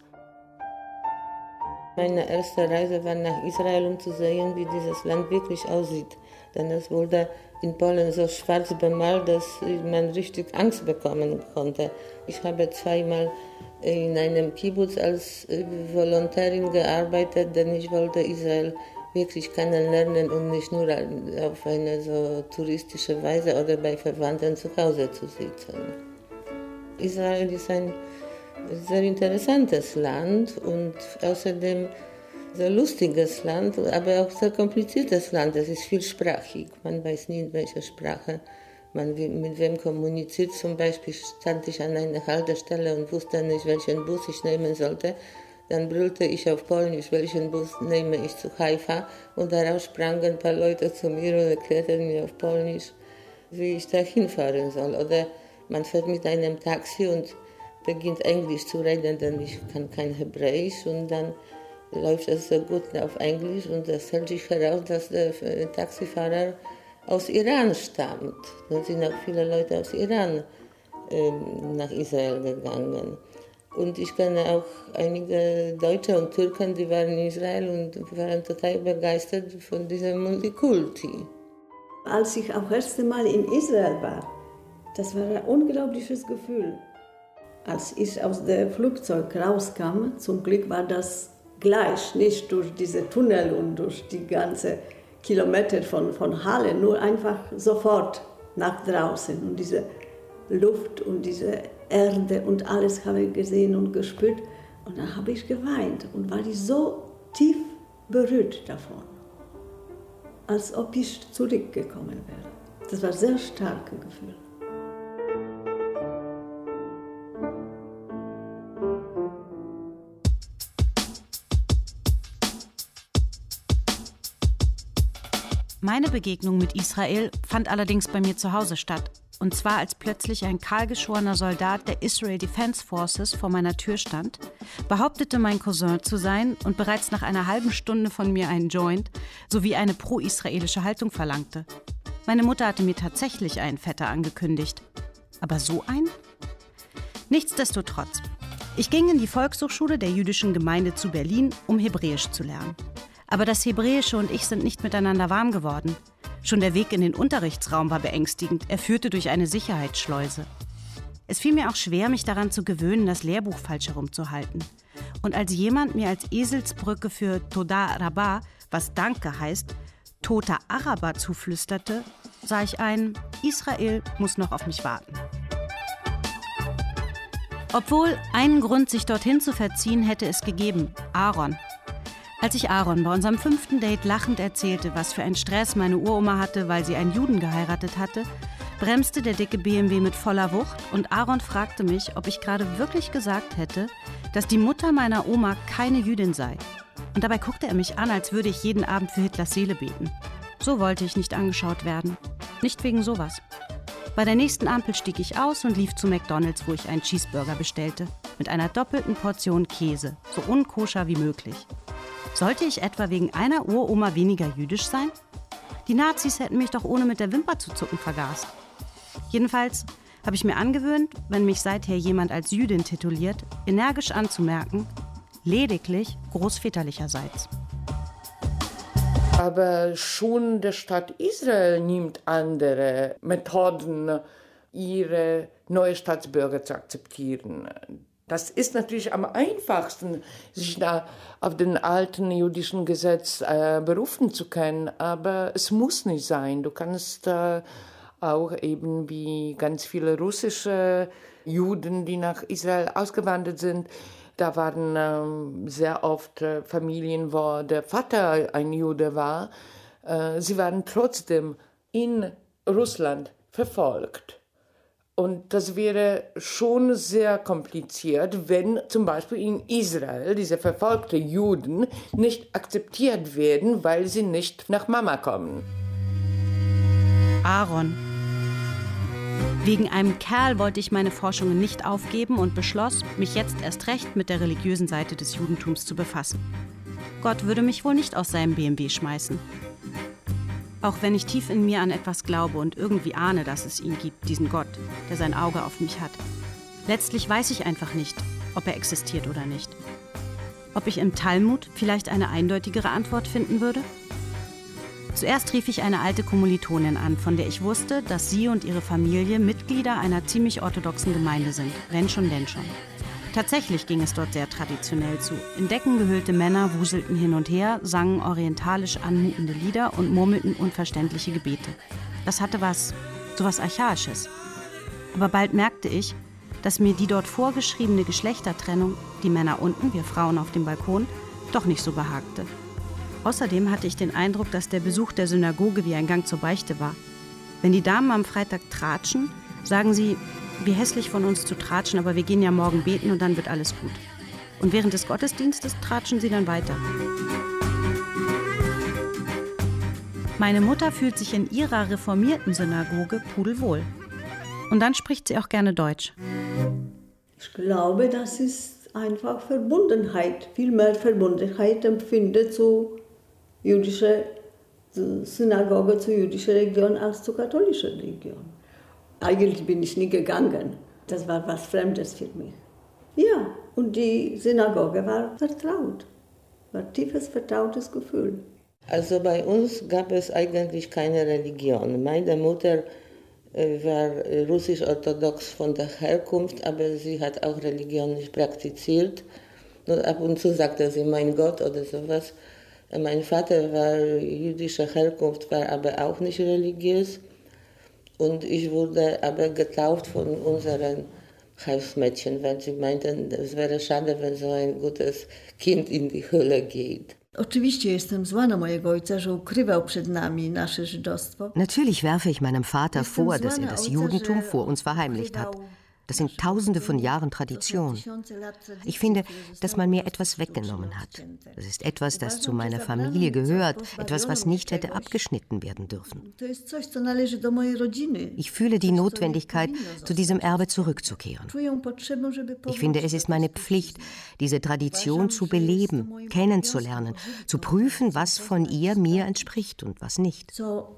Meine erste Reise war nach Israel, um zu sehen, wie dieses Land wirklich aussieht. Denn es wurde in Polen so schwarz bemalt, dass man richtig Angst bekommen konnte. Ich habe zweimal in einem Kibbutz als Volontärin gearbeitet, denn ich wollte Israel wirklich kennenlernen und nicht nur auf eine so touristische Weise oder bei Verwandten zu Hause zu sitzen. Israel ist ein sehr interessantes Land und außerdem sehr lustiges Land, aber auch sehr kompliziertes Land. Es ist vielsprachig. Man weiß nie, in welcher Sprache man mit wem kommuniziert. Zum Beispiel stand ich an einer Haltestelle und wusste nicht, welchen Bus ich nehmen sollte. Dann brüllte ich auf Polnisch, welchen Bus nehme ich zu Haifa. Und daraus sprangen ein paar Leute zu mir und erklärten mir auf Polnisch, wie ich da hinfahren soll. Oder man fährt mit einem Taxi und beginnt Englisch zu reden, denn ich kann kein Hebräisch. Und dann läuft es so gut auf Englisch und es stellt sich heraus, dass der Taxifahrer aus Iran stammt. Dann sind auch viele Leute aus Iran nach Israel gegangen. Und ich kenne auch einige Deutsche und Türken, die waren in Israel und waren total begeistert von diesem Multikulti. Als ich auch das erste Mal in Israel war, das war ein unglaubliches Gefühl. Als ich aus dem Flugzeug rauskam, zum Glück war das gleich, nicht durch diese Tunnel und durch die ganze Kilometer von Halle, nur einfach sofort nach draußen. Und diese Luft und diese Erde und alles habe ich gesehen und gespürt. Und dann habe ich geweint und war ich so tief berührt davon, als ob ich zurückgekommen wäre. Das war ein sehr starkes Gefühl. Meine Begegnung mit Israel fand allerdings bei mir zu Hause statt. Und zwar als plötzlich ein kahlgeschorener Soldat der Israel Defense Forces vor meiner Tür stand, behauptete, mein Cousin zu sein und bereits nach einer halben Stunde von mir einen Joint sowie eine pro-israelische Haltung verlangte. Meine Mutter hatte mir tatsächlich einen Vetter angekündigt. Aber so einen? Nichtsdestotrotz. Ich ging in die Volkshochschule der jüdischen Gemeinde zu Berlin, um Hebräisch zu lernen. Aber das Hebräische und ich sind nicht miteinander warm geworden. Schon der Weg in den Unterrichtsraum war beängstigend. Er führte durch eine Sicherheitsschleuse. Es fiel mir auch schwer, mich daran zu gewöhnen, das Lehrbuch falsch herumzuhalten. Und als jemand mir als Eselsbrücke für Toda Rabba, was Danke heißt, toter Araber zuflüsterte, sah ich ein, Israel muss noch auf mich warten. Obwohl, einen Grund, sich dorthin zu verziehen, hätte es gegeben: Aaron. Als ich Aaron bei unserem 5. Date lachend erzählte, was für einen Stress meine Uroma hatte, weil sie einen Juden geheiratet hatte, bremste der dicke BMW mit voller Wucht und Aaron fragte mich, ob ich gerade wirklich gesagt hätte, dass die Mutter meiner Oma keine Jüdin sei. Und dabei guckte er mich an, als würde ich jeden Abend für Hitlers Seele beten. So wollte ich nicht angeschaut werden. Nicht wegen sowas. Bei der nächsten Ampel stieg ich aus und lief zu McDonald's, wo ich einen Cheeseburger bestellte. Mit einer doppelten Portion Käse, so unkoscher wie möglich. Sollte ich etwa wegen einer Uroma weniger jüdisch sein? Die Nazis hätten mich doch ohne mit der Wimper zu zucken vergast. Jedenfalls habe ich mir angewöhnt, wenn mich seither jemand als Jüdin tituliert, energisch anzumerken, lediglich großväterlicherseits. Aber schon der Staat Israel nimmt andere Methoden, ihre neue Staatsbürger zu akzeptieren. Das ist natürlich am einfachsten, sich da auf den alten jüdischen Gesetz berufen zu können, aber es muss nicht sein. Du kannst auch eben wie ganz viele russische Juden, die nach Israel ausgewandert sind, da waren sehr oft Familien, wo der Vater ein Jude war. Sie waren trotzdem in Russland verfolgt. Und das wäre schon sehr kompliziert, wenn zum Beispiel in Israel diese verfolgten Juden nicht akzeptiert werden, weil sie nicht nach Mama kommen. Aaron. Wegen einem Kerl wollte ich meine Forschungen nicht aufgeben und beschloss, mich jetzt erst recht mit der religiösen Seite des Judentums zu befassen. Gott würde mich wohl nicht aus seinem BMW schmeißen. Auch wenn ich tief in mir an etwas glaube und irgendwie ahne, dass es ihn gibt, diesen Gott, der sein Auge auf mich hat. Letztlich weiß ich einfach nicht, ob er existiert oder nicht. Ob ich im Talmud vielleicht eine eindeutigere Antwort finden würde? Zuerst rief ich eine alte Kommilitonin an, von der ich wusste, dass sie und ihre Familie Mitglieder einer ziemlich orthodoxen Gemeinde sind. Wenn schon, denn schon. Tatsächlich ging es dort sehr traditionell zu. In Decken gehüllte Männer wuselten hin und her, sangen orientalisch anmutende Lieder und murmelten unverständliche Gebete. Das hatte sowas Archaisches. Aber bald merkte ich, dass mir die dort vorgeschriebene Geschlechtertrennung, die Männer unten, wir Frauen auf dem Balkon, doch nicht so behagte. Außerdem hatte ich den Eindruck, dass der Besuch der Synagoge wie ein Gang zur Beichte war. Wenn die Damen am Freitag tratschen, sagen sie, wie hässlich von uns zu tratschen, aber wir gehen ja morgen beten und dann wird alles gut. Und während des Gottesdienstes tratschen sie dann weiter. Meine Mutter fühlt sich in ihrer reformierten Synagoge pudelwohl. Und dann spricht sie auch gerne Deutsch. Ich glaube, das ist einfach Verbundenheit, viel mehr Verbundenheit empfindet zu jüdischer Synagoge, zu jüdischer Religion als zu katholischer Religion. Eigentlich bin ich nie gegangen. Das war was Fremdes für mich. Ja, und die Synagoge war vertraut. War ein tiefes, vertrautes Gefühl. Also bei uns gab es eigentlich keine Religion. Meine Mutter war russisch-orthodox von der Herkunft, aber sie hat auch Religion nicht praktiziert. Nur ab und zu sagte sie, mein Gott oder sowas. Mein Vater war jüdischer Herkunft, war aber auch nicht religiös. Und ich wurde aber getauft von unseren Hausmädchen, weil sie meinten, es wäre schade, wenn so ein gutes Kind in die Hölle geht. Oczywiście jestem zła na mojego ojca, że ukrywał przed nami nasze żydostwo. Natürlich werfe ich meinem Vater vor, dass er das Judentum vor uns verheimlicht hat. Das sind Tausende von Jahren Tradition. Ich finde, dass man mir etwas weggenommen hat. Das ist etwas, das zu meiner Familie gehört, etwas, was nicht hätte abgeschnitten werden dürfen. Ich fühle die Notwendigkeit, zu diesem Erbe zurückzukehren. Ich finde, es ist meine Pflicht, diese Tradition zu beleben, kennenzulernen, zu prüfen, was von ihr mir entspricht und was nicht.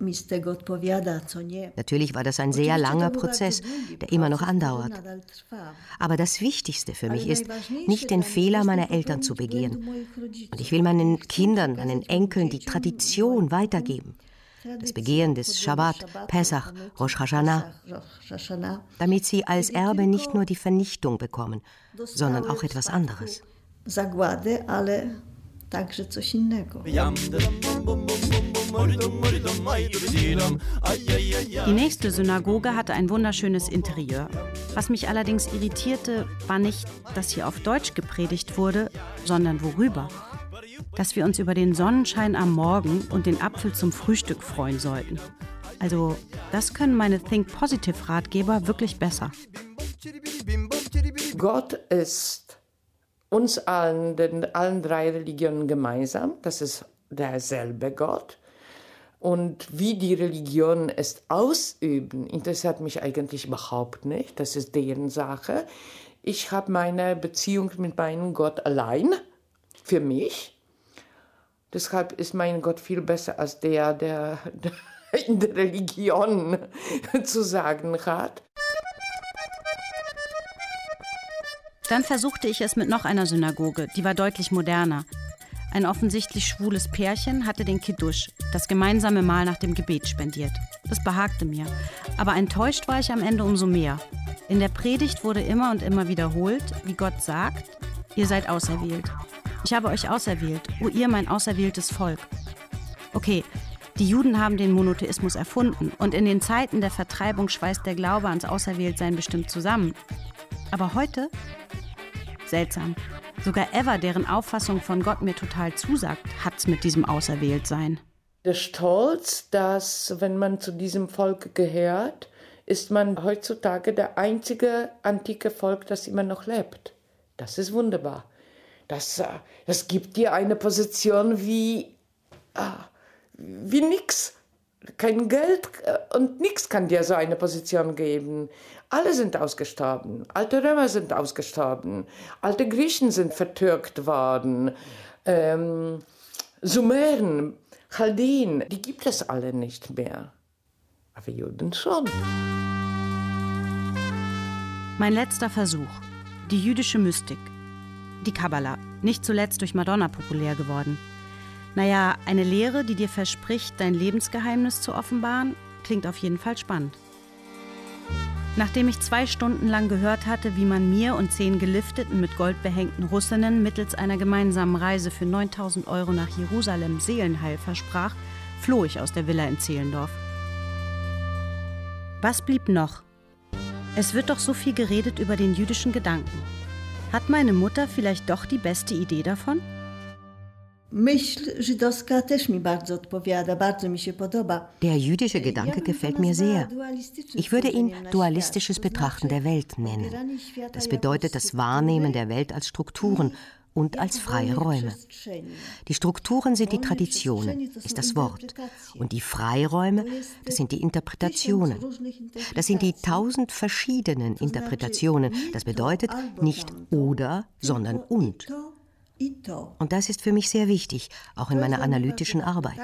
Natürlich war das ein sehr langer Prozess, der immer noch andauert. Aber das Wichtigste für mich ist, nicht den Fehler meiner Eltern zu begehen. Und ich will meinen Kindern, meinen Enkeln die Tradition weitergeben. Das Begehen des Schabbat, Pesach, Rosh Hashanah, damit sie als Erbe nicht nur die Vernichtung bekommen, sondern auch etwas anderes. Die nächste Synagoge hatte ein wunderschönes Interieur. Was mich allerdings irritierte, war nicht, dass hier auf Deutsch gepredigt wurde, sondern worüber. Dass wir uns über den Sonnenschein am Morgen und den Apfel zum Frühstück freuen sollten. Also, das können meine Think-Positive-Ratgeber wirklich besser. Gott ist uns allen drei Religionen gemeinsam. Das ist derselbe Gott. Und wie die Religionen es ausüben, interessiert mich eigentlich überhaupt nicht. Das ist deren Sache. Ich habe meine Beziehung mit meinem Gott allein, für mich. Deshalb ist mein Gott viel besser als der in der Religion zu sagen hat. Dann versuchte ich es mit noch einer Synagoge, die war deutlich moderner. Ein offensichtlich schwules Pärchen hatte den Kiddush, das gemeinsame Mahl nach dem Gebet, spendiert. Das behagte mir. Aber enttäuscht war ich am Ende umso mehr. In der Predigt wurde immer und immer wiederholt, wie Gott sagt, ihr seid auserwählt. Ich habe euch auserwählt, o ihr mein auserwähltes Volk. Okay, die Juden haben den Monotheismus erfunden und in den Zeiten der Vertreibung schweißt der Glaube ans Auserwähltsein bestimmt zusammen. Aber heute? Seltsam. Sogar Eva, deren Auffassung von Gott mir total zusagt, hat's mit diesem Auserwähltsein. Der Stolz, dass, wenn man zu diesem Volk gehört, ist man heutzutage der einzige antike Volk, das immer noch lebt. Das ist wunderbar. Das gibt dir eine Position wie nix. Kein Geld und nichts kann dir so eine Position geben. Alle sind ausgestorben. Alte Römer sind ausgestorben. Alte Griechen sind vertürkt worden. Sumeren, Chaldeen, die gibt es alle nicht mehr. Aber Juden schon. Mein letzter Versuch. Die jüdische Mystik. Die Kabbala. Nicht zuletzt durch Madonna populär geworden. Naja, eine Lehre, die dir verspricht, dein Lebensgeheimnis zu offenbaren, klingt auf jeden Fall spannend. Nachdem ich 2 Stunden lang gehört hatte, wie man mir und 10 gelifteten, mit Gold behängten Russinnen mittels einer gemeinsamen Reise für 9.000 € nach Jerusalem Seelenheil versprach, floh ich aus der Villa in Zehlendorf. Was blieb noch? Es wird doch so viel geredet über den jüdischen Gedanken. Hat meine Mutter vielleicht doch die beste Idee davon? Myśl żydowska też mi bardzo odpowiada, bardzo mi się podoba. Der jüdische Gedanke gefällt mir sehr. Ich würde ihn dualistisches Betrachten der Welt nennen. Das bedeutet das Wahrnehmen der Welt als Strukturen und als freie Räume. Die Strukturen sind die Traditionen, ist das Wort. Und die Freiräume, das sind die Interpretationen. Das sind die 1000 verschiedenen Interpretationen. Das bedeutet nicht oder, sondern und. Und das ist für mich sehr wichtig, auch in meiner analytischen Arbeit.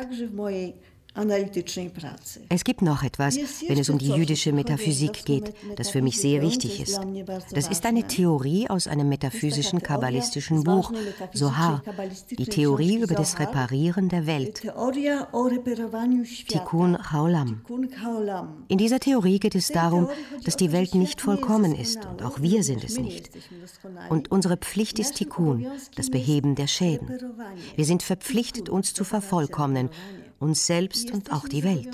Es gibt noch etwas, wenn es um die jüdische Metaphysik geht, das für mich sehr wichtig ist. Das ist eine Theorie aus einem metaphysischen kabbalistischen Buch, Zohar, die Theorie über das Reparieren der Welt, Tikkun Haolam. In dieser Theorie geht es darum, dass die Welt nicht vollkommen ist und auch wir sind es nicht. Und unsere Pflicht ist Tikkun, das Beheben der Schäden. Wir sind verpflichtet, uns zu vervollkommnen, uns selbst und auch die Welt.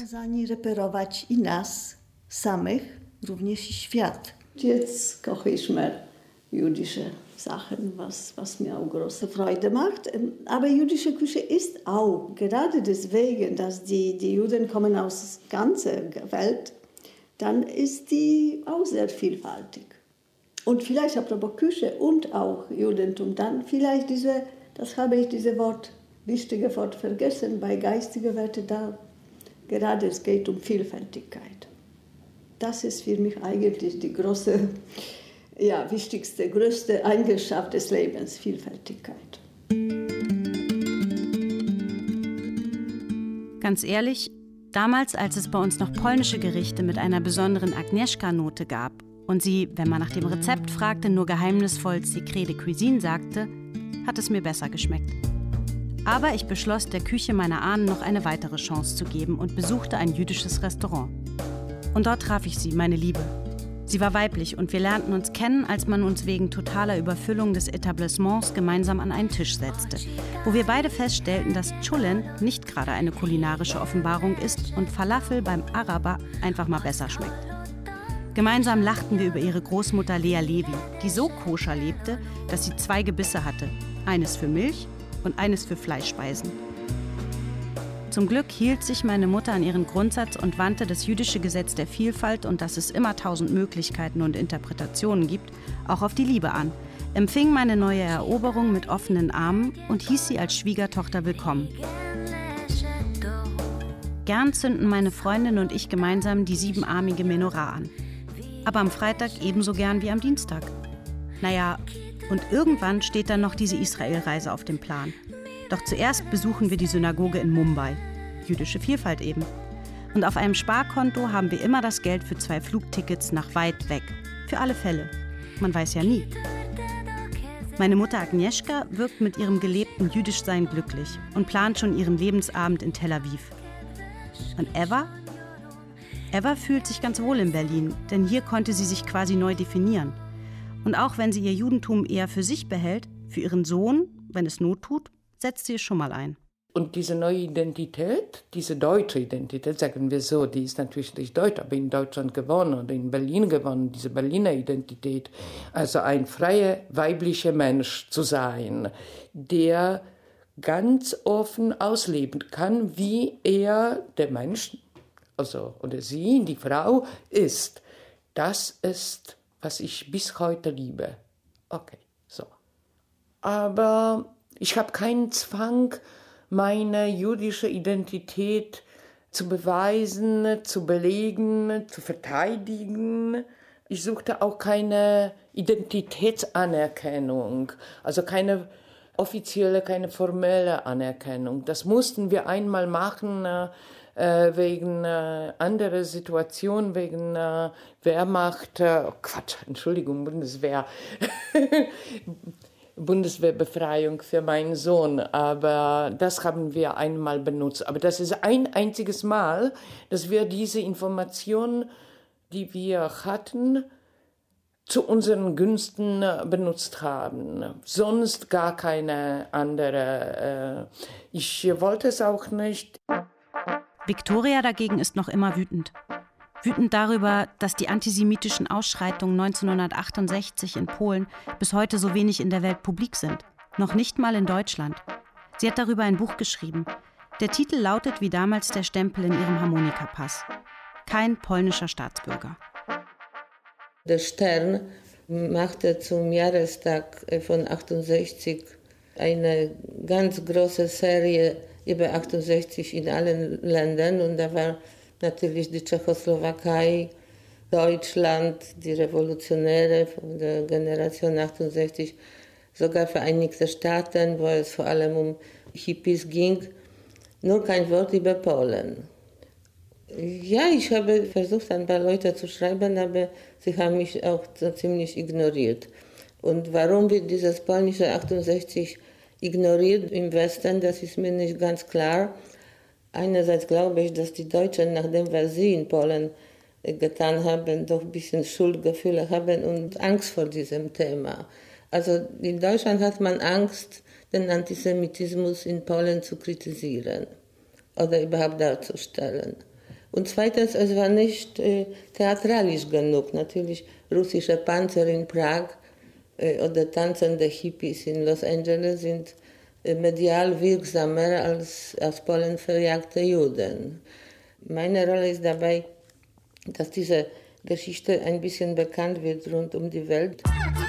Jetzt koche ich mehr jüdische Sachen, was mir auch große Freude macht. Aber jüdische Küche ist auch, gerade deswegen, dass die Juden kommen aus der ganzen Welt, dann ist die auch sehr vielfältig. Und vielleicht apropos Küche und auch Judentum, dann vielleicht das habe ich dieses wichtige Wort vergessen, bei geistigen Werten da, gerade es geht um Vielfältigkeit. Das ist für mich eigentlich die große, wichtigste, größte Eigenschaft des Lebens, Vielfältigkeit. Ganz ehrlich, damals, als es bei uns noch polnische Gerichte mit einer besonderen Agnieszka-Note gab und sie, wenn man nach dem Rezept fragte, nur geheimnisvoll Secret de Cuisine sagte, hat es mir besser geschmeckt. Aber ich beschloss, der Küche meiner Ahnen noch eine weitere Chance zu geben und besuchte ein jüdisches Restaurant. Und dort traf ich sie, meine Liebe. Sie war weiblich und wir lernten uns kennen, als man uns wegen totaler Überfüllung des Etablissements gemeinsam an einen Tisch setzte, wo wir beide feststellten, dass Chulen nicht gerade eine kulinarische Offenbarung ist und Falafel beim Araber einfach mal besser schmeckt. Gemeinsam lachten wir über ihre Großmutter Lea Levi, die so koscher lebte, dass sie 2 Gebisse hatte, eines für Milch und eines für Fleischspeisen. Zum Glück hielt sich meine Mutter an ihren Grundsatz und wandte das jüdische Gesetz der Vielfalt und dass es immer 1000 Möglichkeiten und Interpretationen gibt, auch auf die Liebe an, empfing meine neue Eroberung mit offenen Armen und hieß sie als Schwiegertochter willkommen. Gern zünden meine Freundin und ich gemeinsam die 7-armige Menorah an. Aber am Freitag ebenso gern wie am Dienstag. Naja, und irgendwann steht dann noch diese Israel-Reise auf dem Plan. Doch zuerst besuchen wir die Synagoge in Mumbai. Jüdische Vielfalt eben. Und auf einem Sparkonto haben wir immer das Geld für 2 Flugtickets nach weit weg. Für alle Fälle. Man weiß ja nie. Meine Mutter Agnieszka wirkt mit ihrem gelebten Jüdischsein glücklich und plant schon ihren Lebensabend in Tel Aviv. Und Eva? Eva fühlt sich ganz wohl in Berlin, denn hier konnte sie sich quasi neu definieren. Und auch wenn sie ihr Judentum eher für sich behält, für ihren Sohn, wenn es Not tut, setzt sie es schon mal ein. Und diese neue Identität, diese deutsche Identität, sagen wir so, die ist natürlich nicht deutsch, aber in Deutschland gewonnen oder in Berlin gewonnen, diese Berliner Identität. Also ein freier, weiblicher Mensch zu sein, der ganz offen ausleben kann, wie er, der Mensch, also oder sie, die Frau, ist. Das ist, was ich bis heute liebe. Okay, so. Aber ich habe keinen Zwang, meine jüdische Identität zu beweisen, zu belegen, zu verteidigen. Ich suchte auch keine Identitätsanerkennung, also keine offizielle, keine formelle Anerkennung. Das mussten wir einmal machen, wegen anderer Situationen, wegen Wehrmacht, Bundeswehr, Bundeswehrbefreiung für meinen Sohn, aber das haben wir einmal benutzt. Aber das ist ein einziges Mal, dass wir diese Information, die wir hatten, zu unseren Gunsten benutzt haben. Sonst gar keine andere. Ich wollte es auch nicht. Viktoria dagegen ist noch immer wütend. Wütend darüber, dass die antisemitischen Ausschreitungen 1968 in Polen bis heute so wenig in der Welt publik sind. Noch nicht mal in Deutschland. Sie hat darüber ein Buch geschrieben. Der Titel lautet wie damals der Stempel in ihrem Harmonikapass: Kein polnischer Staatsbürger. Der Stern machte zum Jahrestag von 68 eine ganz große Serie über 68 in allen Ländern. Und da war natürlich die Tschechoslowakei, Deutschland, die Revolutionäre von der Generation 68, sogar Vereinigte Staaten, wo es vor allem um Hippies ging. Nur kein Wort über Polen. Ja, ich habe versucht, ein paar Leute zu schreiben, aber sie haben mich auch so ziemlich ignoriert. Und warum wird dieses polnische 68 ignoriert im Westen, das ist mir nicht ganz klar. Einerseits glaube ich, dass die Deutschen, nachdem was sie in Polen getan haben, doch ein bisschen Schuldgefühle haben und Angst vor diesem Thema. Also in Deutschland hat man Angst, den Antisemitismus in Polen zu kritisieren oder überhaupt darzustellen. Und zweitens, es war nicht theatralisch genug. Natürlich russische Panzer in Prag oder tanzende Hippies in Los Angeles sind medial wirksamer als aus Polen verjagte Juden. Meine Rolle ist dabei, dass diese Geschichte ein bisschen bekannt wird rund um die Welt.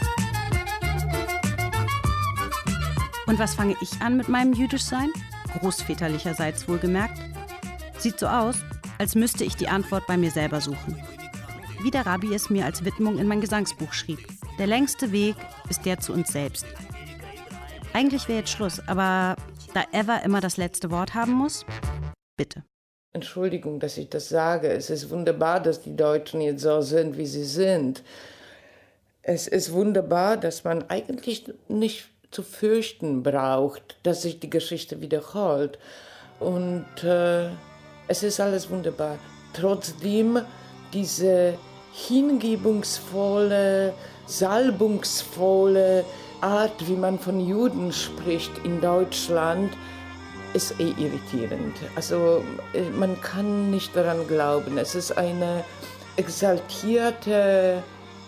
Und was fange ich an mit meinem Jüdischsein? Großväterlicherseits wohlgemerkt. Sieht so aus, als müsste ich die Antwort bei mir selber suchen. Wie der Rabbi es mir als Widmung in mein Gesangsbuch schrieb: Der längste Weg ist der zu uns selbst. Eigentlich wäre jetzt Schluss, aber da Eva immer das letzte Wort haben muss, bitte. Entschuldigung, dass ich das sage. Es ist wunderbar, dass die Deutschen jetzt so sind, wie sie sind. Es ist wunderbar, dass man eigentlich nicht zu fürchten braucht, dass sich die Geschichte wiederholt. Und es ist alles wunderbar. Trotzdem diese hingebungsvolle, salbungsvolle Art, wie man von Juden spricht in Deutschland, ist irritierend. Also man kann nicht daran glauben. Es ist eine exaltierte,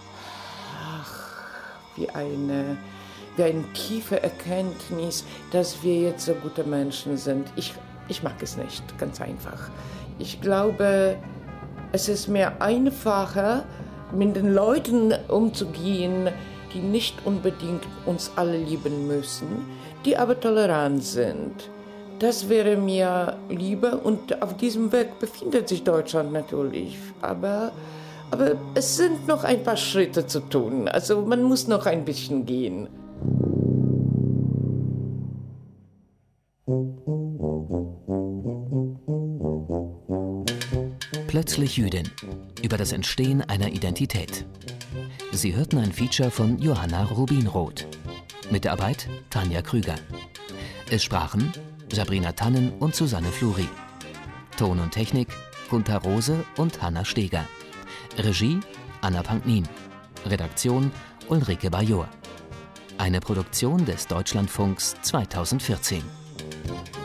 wie eine tiefe Erkenntnis, dass wir jetzt so gute Menschen sind. Ich mag es nicht, ganz einfach. Ich glaube, es ist mir einfacher, mit den Leuten umzugehen, die nicht unbedingt uns alle lieben müssen, die aber tolerant sind. Das wäre mir lieber und auf diesem Weg befindet sich Deutschland natürlich. Aber es sind noch ein paar Schritte zu tun. Also man muss noch ein bisschen gehen. Plötzlich Jüdin. Über das Entstehen einer Identität. Sie hörten ein Feature von Johanna Rubinroth. Mitarbeit Tanja Krüger. Es sprachen Sabrina Tannen und Susanne Fluri. Ton und Technik Gunther Rose und Hanna Steger. Regie Anna Panknin. Redaktion Ulrike Bajor. Eine Produktion des Deutschlandfunks 2014.